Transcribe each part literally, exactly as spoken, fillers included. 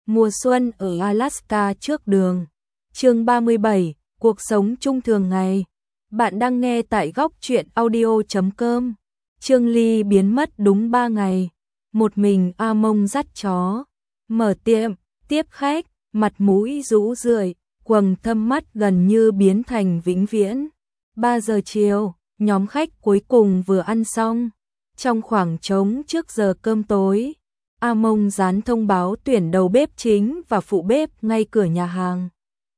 Mùa xuân ở Alaska trước đường. Chương ba mươi bảy, cuộc sống chung thường ngày. Bạn đang nghe tại góc truyện audio chấm com. Trương Ly biến mất đúng ba ngày. Một mình A Mông dắt chó, mở tiệm, tiếp khách, mặt mũi rũ rượi, quầng thâm mắt gần như biến thành vĩnh viễn. ba giờ chiều, nhóm khách cuối cùng vừa ăn xong. Trong khoảng trống trước giờ cơm tối, A Mông dán thông báo tuyển đầu bếp chính và phụ bếp ngay cửa nhà hàng.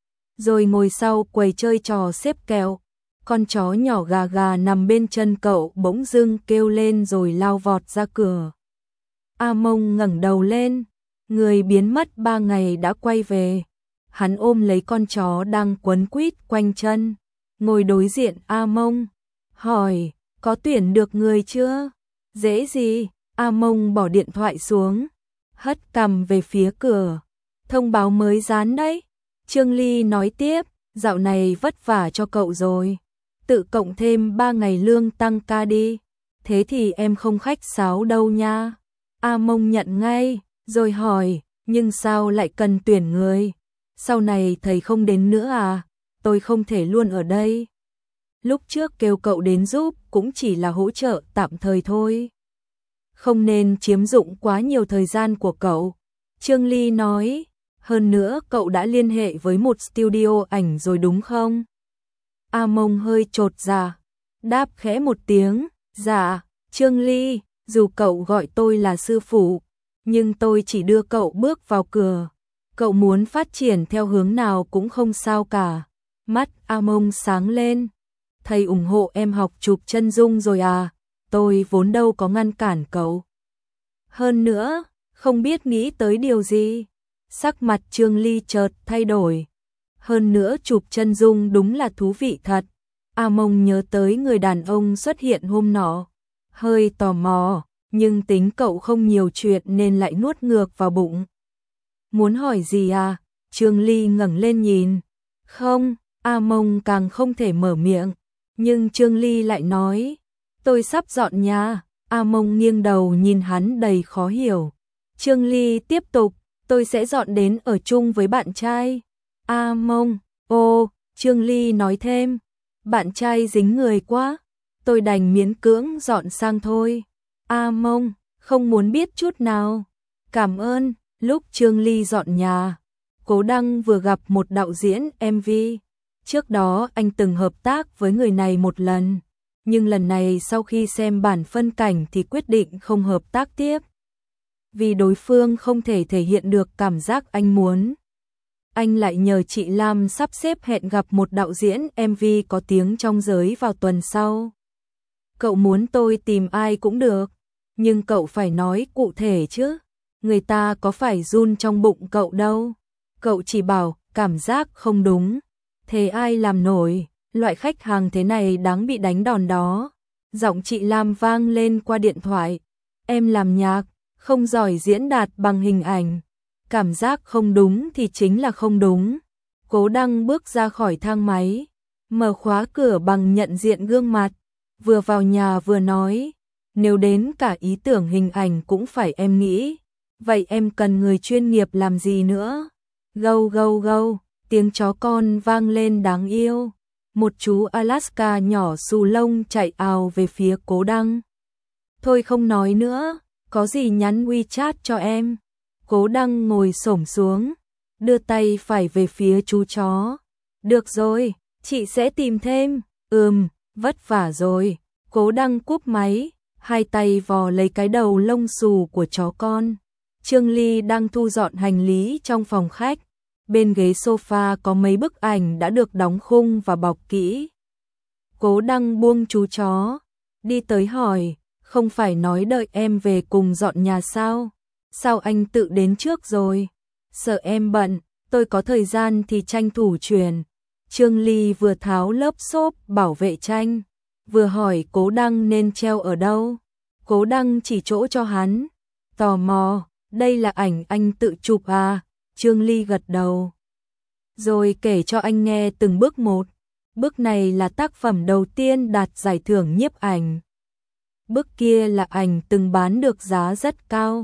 Rồi ngồi sau quầy chơi trò xếp kẹo. Con chó nhỏ gà gà nằm bên chân cậu bỗng dưng kêu lên rồi lao vọt ra cửa. A Mông ngẩng đầu lên, người biến mất ba ngày đã quay về. Hắn ôm lấy con chó đang quấn quýt quanh chân, ngồi đối diện A Mông, hỏi, có tuyển được người chưa? Dễ gì? A Mông bỏ điện thoại xuống, hất cằm về phía cửa. Thông báo mới dán đấy. Trương Ly nói tiếp, dạo này vất vả cho cậu rồi. Tự cộng thêm ba ngày lương tăng ca đi. Thế thì em không khách sáo đâu nha. A Mông nhận ngay, rồi hỏi, nhưng sao lại cần tuyển người? Sau này thầy không đến nữa à? Tôi không thể luôn ở đây. Lúc trước kêu cậu đến giúp cũng chỉ là hỗ trợ tạm thời thôi. Không nên chiếm dụng quá nhiều thời gian của cậu. Trương Ly nói, hơn nữa cậu đã liên hệ với một studio ảnh rồi đúng không? A Mông hơi chột dạ, đáp khẽ một tiếng, dạ, Trương Ly, dù cậu gọi tôi là sư phụ, nhưng tôi chỉ đưa cậu bước vào cửa. Cậu muốn phát triển theo hướng nào cũng không sao cả. Mắt A Mông sáng lên, thầy ủng hộ em học chụp chân dung rồi à? Tôi vốn đâu có ngăn cản cậu. Hơn nữa, không biết nghĩ tới điều gì. Sắc mặt Trương Ly chợt thay đổi. Hơn nữa chụp chân dung đúng là thú vị thật. A Mông nhớ tới người đàn ông xuất hiện hôm nọ. Hơi tò mò, nhưng tính cậu không nhiều chuyện nên lại nuốt ngược vào bụng. Muốn hỏi gì à? Trương Ly ngẩng lên nhìn. Không, A Mông càng không thể mở miệng. Nhưng Trương Ly lại nói, tôi sắp dọn nhà. A Mông nghiêng đầu nhìn hắn đầy khó hiểu. Trương Ly tiếp tục, tôi sẽ dọn đến ở chung với bạn trai. A Mông, ô, Trương Ly nói thêm, bạn trai dính người quá, tôi đành miễn cưỡng dọn sang thôi. A Mông, không muốn biết chút nào. Cảm ơn. Lúc Trương Ly dọn nhà, Cố Đăng vừa gặp một đạo diễn em vê. Trước đó anh từng hợp tác với người này một lần, nhưng lần này sau khi xem bản phân cảnh thì quyết định không hợp tác tiếp. Vì đối phương không thể thể hiện được cảm giác anh muốn. Anh lại nhờ chị Lam sắp xếp hẹn gặp một đạo diễn em vê có tiếng trong giới vào tuần sau. Cậu muốn tôi tìm ai cũng được, nhưng cậu phải nói cụ thể chứ. Người ta có phải run trong bụng cậu đâu. Cậu chỉ bảo cảm giác không đúng. Thế ai làm nổi, loại khách hàng thế này đáng bị đánh đòn đó. Giọng chị Lam vang lên qua điện thoại. Em làm nhạc, không giỏi diễn đạt bằng hình ảnh. Cảm giác không đúng thì chính là không đúng. Cố Đăng bước ra khỏi thang máy, mở khóa cửa bằng nhận diện gương mặt. Vừa vào nhà vừa nói, nếu đến cả ý tưởng hình ảnh cũng phải em nghĩ. Vậy em cần người chuyên nghiệp làm gì nữa? Gâu gâu gâu, tiếng chó con vang lên đáng yêu. Một chú Alaska nhỏ xù lông chạy ào về phía Cố Đăng. Thôi không nói nữa, có gì nhắn WeChat cho em. Cố Đăng ngồi xổm xuống, đưa tay phải về phía chú chó. Được rồi, chị sẽ tìm thêm. Ừm, vất vả rồi. Cố Đăng cúp máy, hai tay vò lấy cái đầu lông xù của chó con. Trương Ly đang thu dọn hành lý trong phòng khách. Bên ghế sofa có mấy bức ảnh đã được đóng khung và bọc kỹ. Cố Đăng buông chú chó, đi tới hỏi, không phải nói đợi em về cùng dọn nhà sao? Sao anh tự đến trước rồi? Sợ em bận, tôi có thời gian thì tranh thủ truyền. Trương Ly vừa tháo lớp xốp bảo vệ tranh, vừa hỏi Cố Đăng nên treo ở đâu. Cố Đăng chỉ chỗ cho hắn, tò mò, đây là ảnh anh tự chụp à? Trương Ly gật đầu, rồi kể cho anh nghe từng bước một. Bước này là tác phẩm đầu tiên đạt giải thưởng nhiếp ảnh. Bước kia là ảnh từng bán được giá rất cao.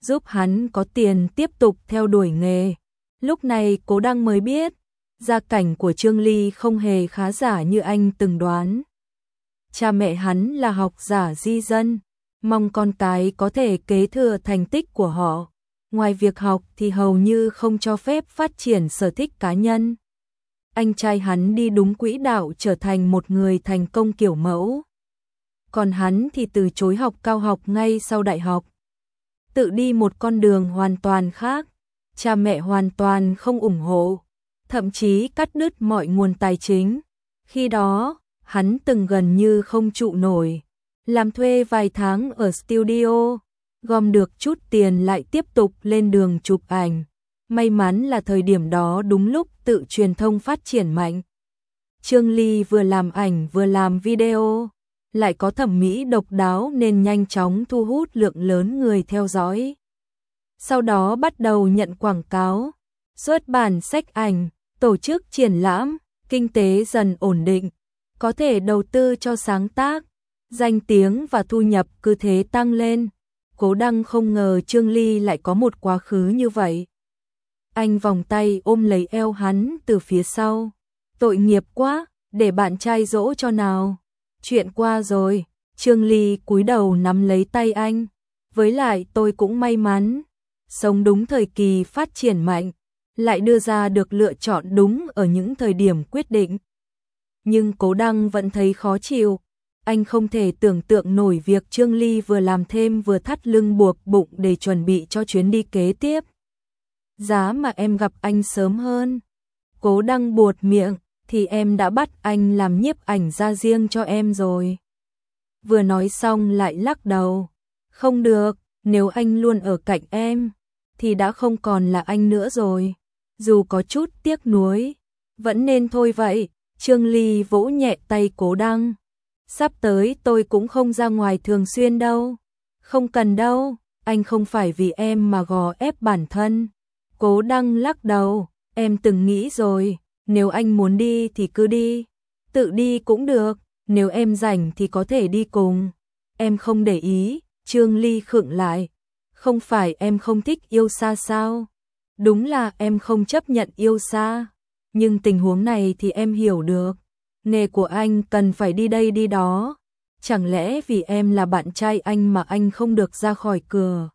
giúp hắn có tiền tiếp tục theo đuổi nghề. Lúc này Cố Đăng mới biết, gia cảnh của Trương Ly không hề khá giả như anh từng đoán. Cha mẹ hắn là học giả di dân, mong con cái có thể kế thừa thành tích của họ. Ngoài việc học thì hầu như không cho phép phát triển sở thích cá nhân. Anh trai hắn đi đúng quỹ đạo trở thành một người thành công kiểu mẫu. Còn hắn thì từ chối học cao học ngay sau đại học. Tự đi một con đường hoàn toàn khác, cha mẹ hoàn toàn không ủng hộ, thậm chí cắt đứt mọi nguồn tài chính. Khi đó, hắn từng gần như không trụ nổi, làm thuê vài tháng ở studio, gom được chút tiền lại tiếp tục lên đường chụp ảnh. May mắn là thời điểm đó đúng lúc tự truyền thông phát triển mạnh. Trương Ly vừa làm ảnh vừa làm video, lại có thẩm mỹ độc đáo nên nhanh chóng thu hút lượng lớn người theo dõi. Sau đó bắt đầu nhận quảng cáo, xuất bản sách ảnh, tổ chức triển lãm, kinh tế dần ổn định, có thể đầu tư cho sáng tác, danh tiếng và thu nhập cứ thế tăng lên. Cố Đăng không ngờ Trương Ly lại có một quá khứ như vậy. Anh vòng tay ôm lấy eo hắn từ phía sau. Tội nghiệp quá, để bạn trai dỗ cho nào. Chuyện qua rồi. Trương Ly cúi đầu nắm lấy tay anh. Với lại tôi cũng may mắn, sống đúng thời kỳ phát triển mạnh, lại đưa ra được lựa chọn đúng ở những thời điểm quyết định. Nhưng Cố Đăng vẫn thấy khó chịu. Anh không thể tưởng tượng nổi việc Trương Ly vừa làm thêm vừa thắt lưng buộc bụng để chuẩn bị cho chuyến đi kế tiếp. Giá mà em gặp anh sớm hơn. Cố Đăng buột miệng, thì em đã bắt anh làm nhiếp ảnh ra riêng cho em rồi. Vừa nói xong lại lắc đầu. Không được, nếu anh luôn ở cạnh em, thì đã không còn là anh nữa rồi. Dù có chút tiếc nuối, vẫn nên thôi vậy. Trương Ly vỗ nhẹ tay Cố Đăng. Sắp tới tôi cũng không ra ngoài thường xuyên đâu. Không cần đâu, anh không phải vì em mà gò ép bản thân. Cố Đăng lắc đầu, em từng nghĩ rồi, nếu anh muốn đi thì cứ đi. Tự đi cũng được, nếu em rảnh thì có thể đi cùng. Em không để ý. Trương Ly khựng lại. Không phải em không thích yêu xa sao? Đúng là em không chấp nhận yêu xa. Nhưng tình huống này thì em hiểu được. Nghề của anh cần phải đi đây đi đó. Chẳng lẽ vì em là bạn trai anh mà anh không được ra khỏi cửa?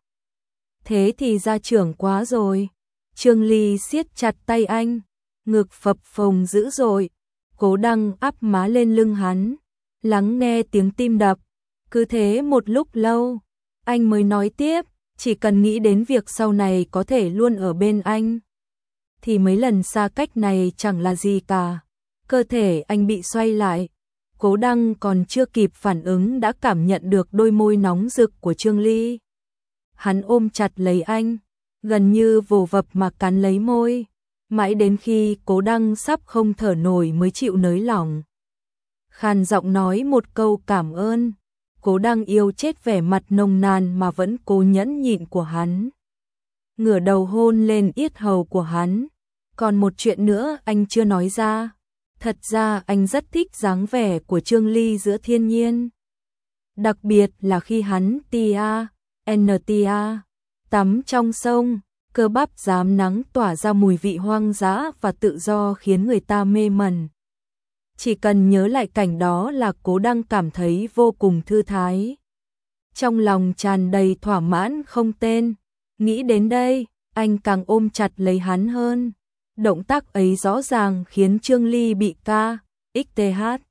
Thế thì gia trưởng quá rồi. Trương Ly siết chặt tay anh, ngực phập phồng dữ dội. Cố Đăng áp má lên lưng hắn, lắng nghe tiếng tim đập. Cứ thế một lúc lâu, anh mới nói tiếp, chỉ cần nghĩ đến việc sau này có thể luôn ở bên anh, thì mấy lần xa cách này chẳng là gì cả. Cơ thể anh bị xoay lại. Cố Đăng còn chưa kịp phản ứng đã cảm nhận được đôi môi nóng rực của Trương Ly. Hắn ôm chặt lấy anh, gần như vồ vập mà cắn lấy môi, mãi đến khi Cố Đăng sắp không thở nổi mới chịu nới lỏng. Khàn giọng nói một câu cảm ơn. Cố Đăng yêu chết vẻ mặt nồng nàn mà vẫn cố nhẫn nhịn của hắn. Ngửa đầu hôn lên yết hầu của hắn. Còn một chuyện nữa anh chưa nói ra. Thật ra anh rất thích dáng vẻ của Trương Ly giữa thiên nhiên. Đặc biệt là khi hắn tia, tia, tắm trong sông, cơ bắp rám nắng tỏa ra mùi vị hoang dã và tự do khiến người ta mê mẩn. Chỉ cần nhớ lại cảnh đó là Cố Đăng cảm thấy vô cùng thư thái. Trong lòng tràn đầy thỏa mãn không tên. Nghĩ đến đây, anh càng ôm chặt lấy hắn hơn. Động tác ấy rõ ràng khiến Trương Ly bị ca, xth.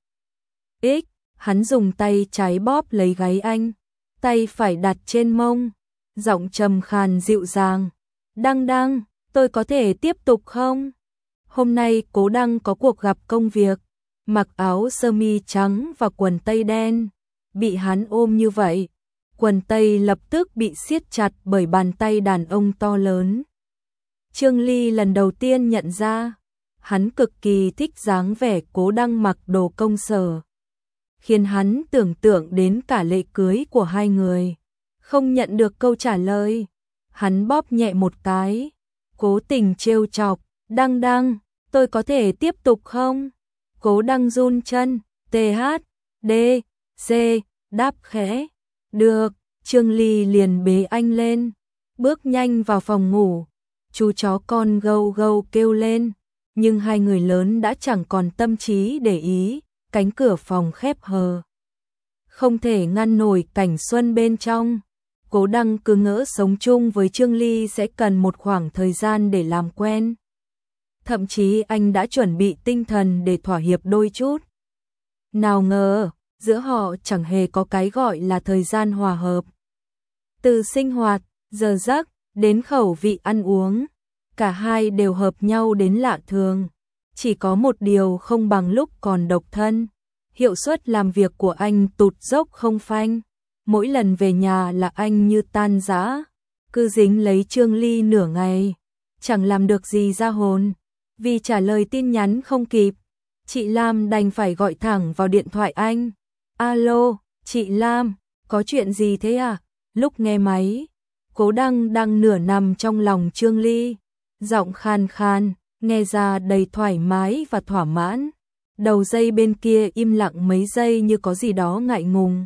X, hắn dùng tay trái bóp lấy gáy anh, tay phải đặt trên mông, giọng trầm khàn dịu dàng. Đăng Đăng, tôi có thể tiếp tục không? Hôm nay Cố Đăng có cuộc gặp công việc, mặc áo sơ mi trắng và quần tây đen. Bị hắn ôm như vậy, quần tây lập tức bị siết chặt bởi bàn tay đàn ông to lớn. Trương Ly lần đầu tiên nhận ra, hắn cực kỳ thích dáng vẻ Cố Đăng mặc đồ công sở, khiến hắn tưởng tượng đến cả lễ cưới của hai người. Không nhận được câu trả lời, hắn bóp nhẹ một cái, cố tình trêu chọc. Đăng Đăng, tôi có thể tiếp tục không? Cố Đăng run chân, th, d, c, đáp khẽ. Được. Trương Ly liền bế anh lên, bước nhanh vào phòng ngủ. Chú chó con gâu gâu kêu lên, nhưng hai người lớn đã chẳng còn tâm trí để ý, cánh cửa phòng khép hờ. Không thể ngăn nổi cảnh xuân bên trong. Cố Đăng cứ ngỡ sống chung với Trương Ly sẽ cần một khoảng thời gian để làm quen. Thậm chí anh đã chuẩn bị tinh thần để thỏa hiệp đôi chút. Nào ngờ, giữa họ chẳng hề có cái gọi là thời gian hòa hợp. Từ sinh hoạt, giờ giấc, đến khẩu vị ăn uống, cả hai đều hợp nhau đến lạ thường. Chỉ có một điều không bằng lúc còn độc thân. Hiệu suất làm việc của anh tụt dốc không phanh. Mỗi lần về nhà là anh như tan rã, cứ dính lấy Trương Ly nửa ngày, chẳng làm được gì ra hồn. Vì trả lời tin nhắn không kịp, chị Lam đành phải gọi thẳng vào điện thoại anh. Alo, chị Lam, có chuyện gì thế à? Lúc nghe máy, Cố Đăng đang nửa nằm trong lòng Trương Ly, giọng khan khan, nghe ra đầy thoải mái và thỏa mãn. Đầu dây bên kia im lặng mấy giây như có gì đó ngại ngùng.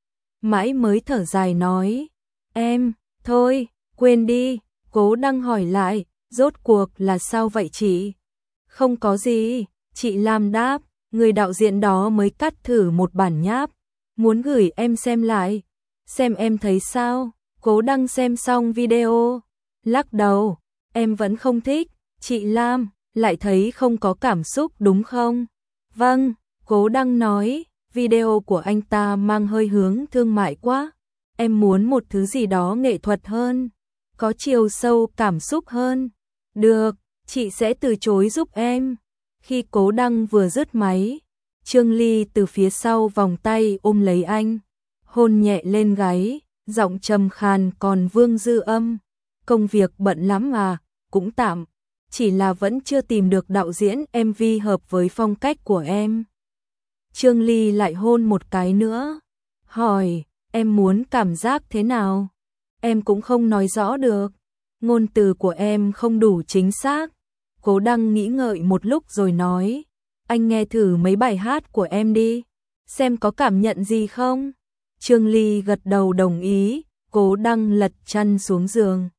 Mãi mới thở dài nói, em, thôi, quên đi. Cố Đăng hỏi lại, rốt cuộc là sao vậy chị? Không có gì, chị Lam đáp, người đạo diễn đó mới cắt thử một bản nháp, muốn gửi em xem lại, xem em thấy sao. Cố Đăng xem xong video, lắc đầu, em vẫn không thích. Chị Lam, lại thấy không có cảm xúc đúng không? Vâng, Cố Đăng nói, video của anh ta mang hơi hướng thương mại quá. Em muốn một thứ gì đó nghệ thuật hơn, có chiều sâu cảm xúc hơn. Được, chị sẽ từ chối giúp em. Khi Cố Đăng vừa dứt máy, Trương Ly từ phía sau vòng tay ôm lấy anh, hôn nhẹ lên gáy, giọng trầm khàn còn vương dư âm. Công việc bận lắm à, cũng tạm. Chỉ là vẫn chưa tìm được đạo diễn em vê hợp với phong cách của em. Trương Ly lại hôn một cái nữa, hỏi, em muốn cảm giác thế nào? Em cũng không nói rõ được, ngôn từ của em không đủ chính xác. Cố Đăng nghĩ ngợi một lúc rồi nói, anh nghe thử mấy bài hát của em đi, xem có cảm nhận gì không? Trương Ly gật đầu đồng ý. Cố Đăng lật chăn xuống giường,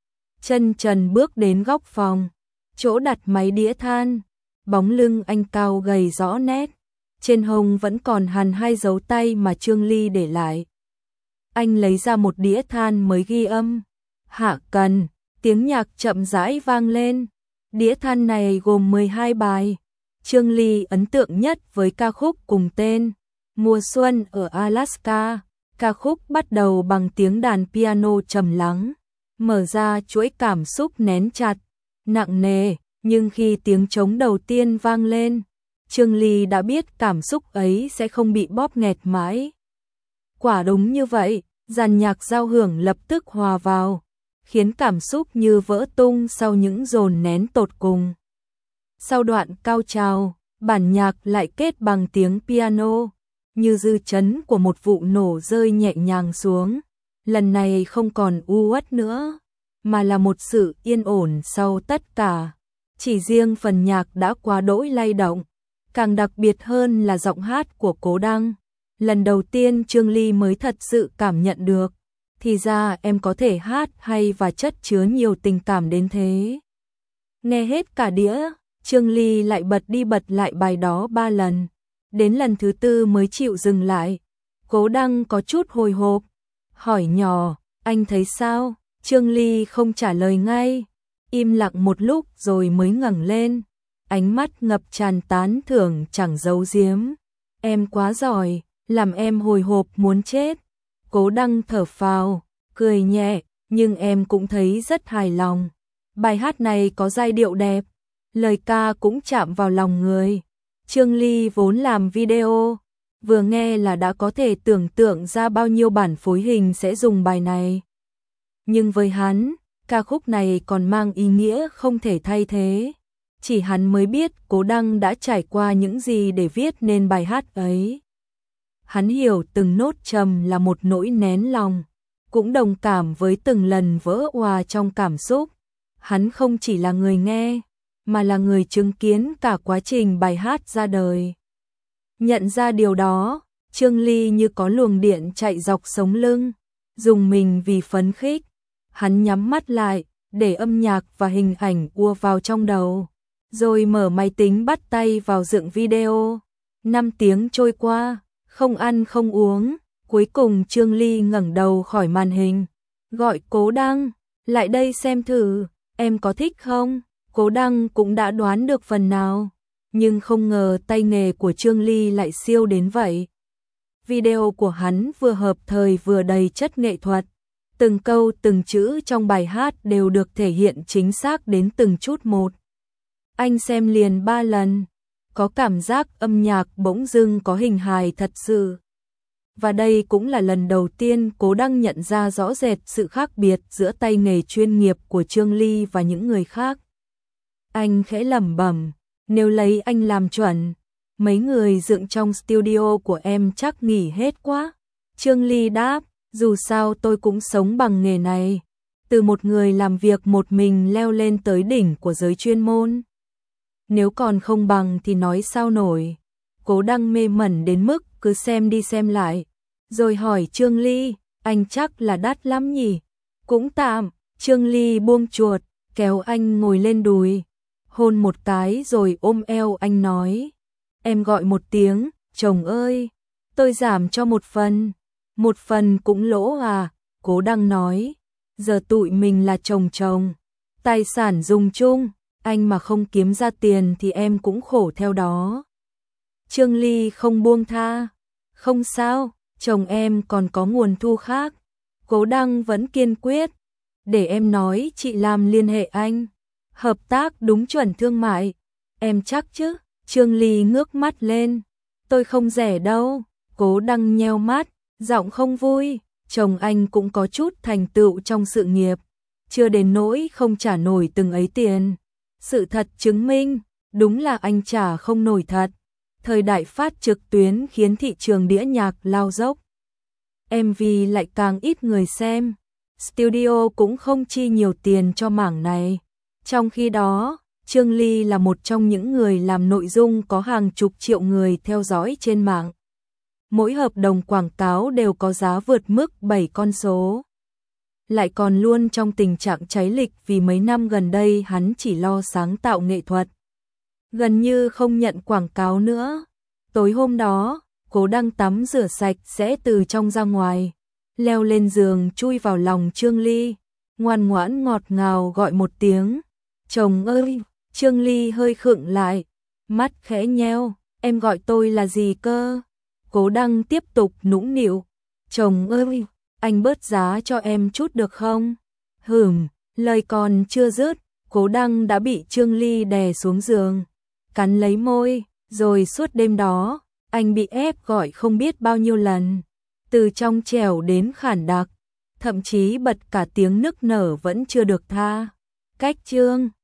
chân trần bước đến góc phòng, chỗ đặt máy đĩa than. Bóng lưng anh cao gầy rõ nét, trên hông vẫn còn hằn hai dấu tay mà Trương Ly để lại. Anh lấy ra một đĩa than mới ghi âm. Hạ cần, tiếng nhạc chậm rãi vang lên. Đĩa than này gồm mười hai bài. Trương Ly ấn tượng nhất với ca khúc cùng tên, Mùa xuân ở Alaska. Ca khúc bắt đầu bằng tiếng đàn piano trầm lắng, mở ra chuỗi cảm xúc nén chặt, nặng nề, nhưng khi tiếng trống đầu tiên vang lên, Trương Ly đã biết cảm xúc ấy sẽ không bị bóp nghẹt mãi. Quả đúng như vậy, dàn nhạc giao hưởng lập tức hòa vào, khiến cảm xúc như vỡ tung sau những dồn nén tột cùng. Sau đoạn cao trào, bản nhạc lại kết bằng tiếng piano, như dư chấn của một vụ nổ rơi nhẹ nhàng xuống. Lần này không còn u uất nữa, mà là một sự yên ổn sau tất cả. Chỉ riêng phần nhạc đã quá đỗi lay động. Càng đặc biệt hơn là giọng hát của Cố Đăng. Lần đầu tiên Trương Ly mới thật sự cảm nhận được, thì ra em có thể hát hay và chất chứa nhiều tình cảm đến thế. Nghe hết cả đĩa, Trương Ly lại bật đi bật lại bài đó ba lần. Đến lần thứ tư mới chịu dừng lại. Cố Đăng có chút hồi hộp, hỏi nhỏ, anh thấy sao? Trương Ly không trả lời ngay, im lặng một lúc rồi mới ngẩng lên, ánh mắt ngập tràn tán thưởng chẳng giấu giếm. Em quá giỏi, làm em hồi hộp muốn chết. Cố Đăng thở phào, cười nhẹ, nhưng em cũng thấy rất hài lòng. Bài hát này có giai điệu đẹp, lời ca cũng chạm vào lòng người. Trương Ly vốn làm video, vừa nghe là đã có thể tưởng tượng ra bao nhiêu bản phối hình sẽ dùng bài này. Nhưng với hắn, ca khúc này còn mang ý nghĩa không thể thay thế. Chỉ hắn mới biết Cố Đăng đã trải qua những gì để viết nên bài hát ấy. Hắn hiểu từng nốt trầm là một nỗi nén lòng, cũng đồng cảm với từng lần vỡ òa trong cảm xúc. Hắn không chỉ là người nghe, mà là người chứng kiến cả quá trình bài hát ra đời. Nhận ra điều đó, Trương Ly như có luồng điện chạy dọc sống lưng, dùng mình vì phấn khích. Hắn nhắm mắt lại, để âm nhạc và hình ảnh ùa vào trong đầu, rồi mở máy tính bắt tay vào dựng video. Năm tiếng trôi qua, không ăn không uống, cuối cùng Trương Ly ngẩng đầu khỏi màn hình, gọi Cố Đăng, lại đây xem thử, em có thích không? Cố Đăng cũng đã đoán được phần nào, nhưng không ngờ tay nghề của Trương Ly lại siêu đến vậy. Video của hắn vừa hợp thời vừa đầy chất nghệ thuật, từng câu từng chữ trong bài hát đều được thể hiện chính xác đến từng chút một. Anh xem liền ba lần, có cảm giác âm nhạc bỗng dưng có hình hài thật sự. Và đây cũng là lần đầu tiên Cố Đăng nhận ra rõ rệt sự khác biệt giữa tay nghề chuyên nghiệp của Trương Ly và những người khác. Anh khẽ lẩm bẩm, nếu lấy anh làm chuẩn, mấy người dựng trong studio của em chắc nghỉ hết quá. Trương Ly đáp, dù sao tôi cũng sống bằng nghề này, từ một người làm việc một mình leo lên tới đỉnh của giới chuyên môn. Nếu còn không bằng thì nói sao nổi. Cố Đăng mê mẩn đến mức cứ xem đi xem lại, rồi hỏi Trương Ly, anh chắc là đắt lắm nhỉ? Cũng tạm. Trương Ly buông chuột, kéo anh ngồi lên đùi, hôn một cái rồi ôm eo anh nói, em gọi một tiếng, chồng ơi, tôi giảm cho một phần. Một phần cũng lỗ à? Cố Đăng nói, giờ tụi mình là chồng chồng, tài sản dùng chung, anh mà không kiếm ra tiền thì em cũng khổ theo đó. Trương Ly không buông tha, không sao, chồng em còn có nguồn thu khác. Cố Đăng vẫn kiên quyết, để em nói chị làm liên hệ anh, hợp tác đúng chuẩn thương mại, em chắc chứ? Trương Ly ngước mắt lên, tôi không rẻ đâu. Cố Đăng nheo mắt, giọng không vui, chồng anh cũng có chút thành tựu trong sự nghiệp, chưa đến nỗi không trả nổi từng ấy tiền. Sự thật chứng minh, đúng là anh trả không nổi thật. Thời đại phát trực tuyến khiến thị trường đĩa nhạc lao dốc, em vê lại càng ít người xem, studio cũng không chi nhiều tiền cho mảng này. Trong khi đó, Trương Ly là một trong những người làm nội dung có hàng chục triệu người theo dõi trên mạng. Mỗi hợp đồng quảng cáo đều có giá vượt mức bảy con số. Lại còn luôn trong tình trạng cháy lịch vì mấy năm gần đây hắn chỉ lo sáng tạo nghệ thuật, gần như không nhận quảng cáo nữa. Tối hôm đó, Cố Đăng tắm rửa sạch sẽ từ trong ra ngoài, leo lên giường chui vào lòng Trương Ly, ngoan ngoãn ngọt ngào gọi một tiếng, chồng ơi. Trương Ly hơi khựng lại, mắt khẽ nheo, em gọi tôi là gì cơ? Cố Đăng tiếp tục nũng nịu, chồng ơi, anh bớt giá cho em chút được không? Hửm, lời còn chưa dứt, Cố Đăng đã bị Trương Ly đè xuống giường, cắn lấy môi, rồi suốt đêm đó, anh bị ép gọi không biết bao nhiêu lần, từ trong trẻo đến khản đặc, thậm chí bật cả tiếng nức nở vẫn chưa được tha. Cách chương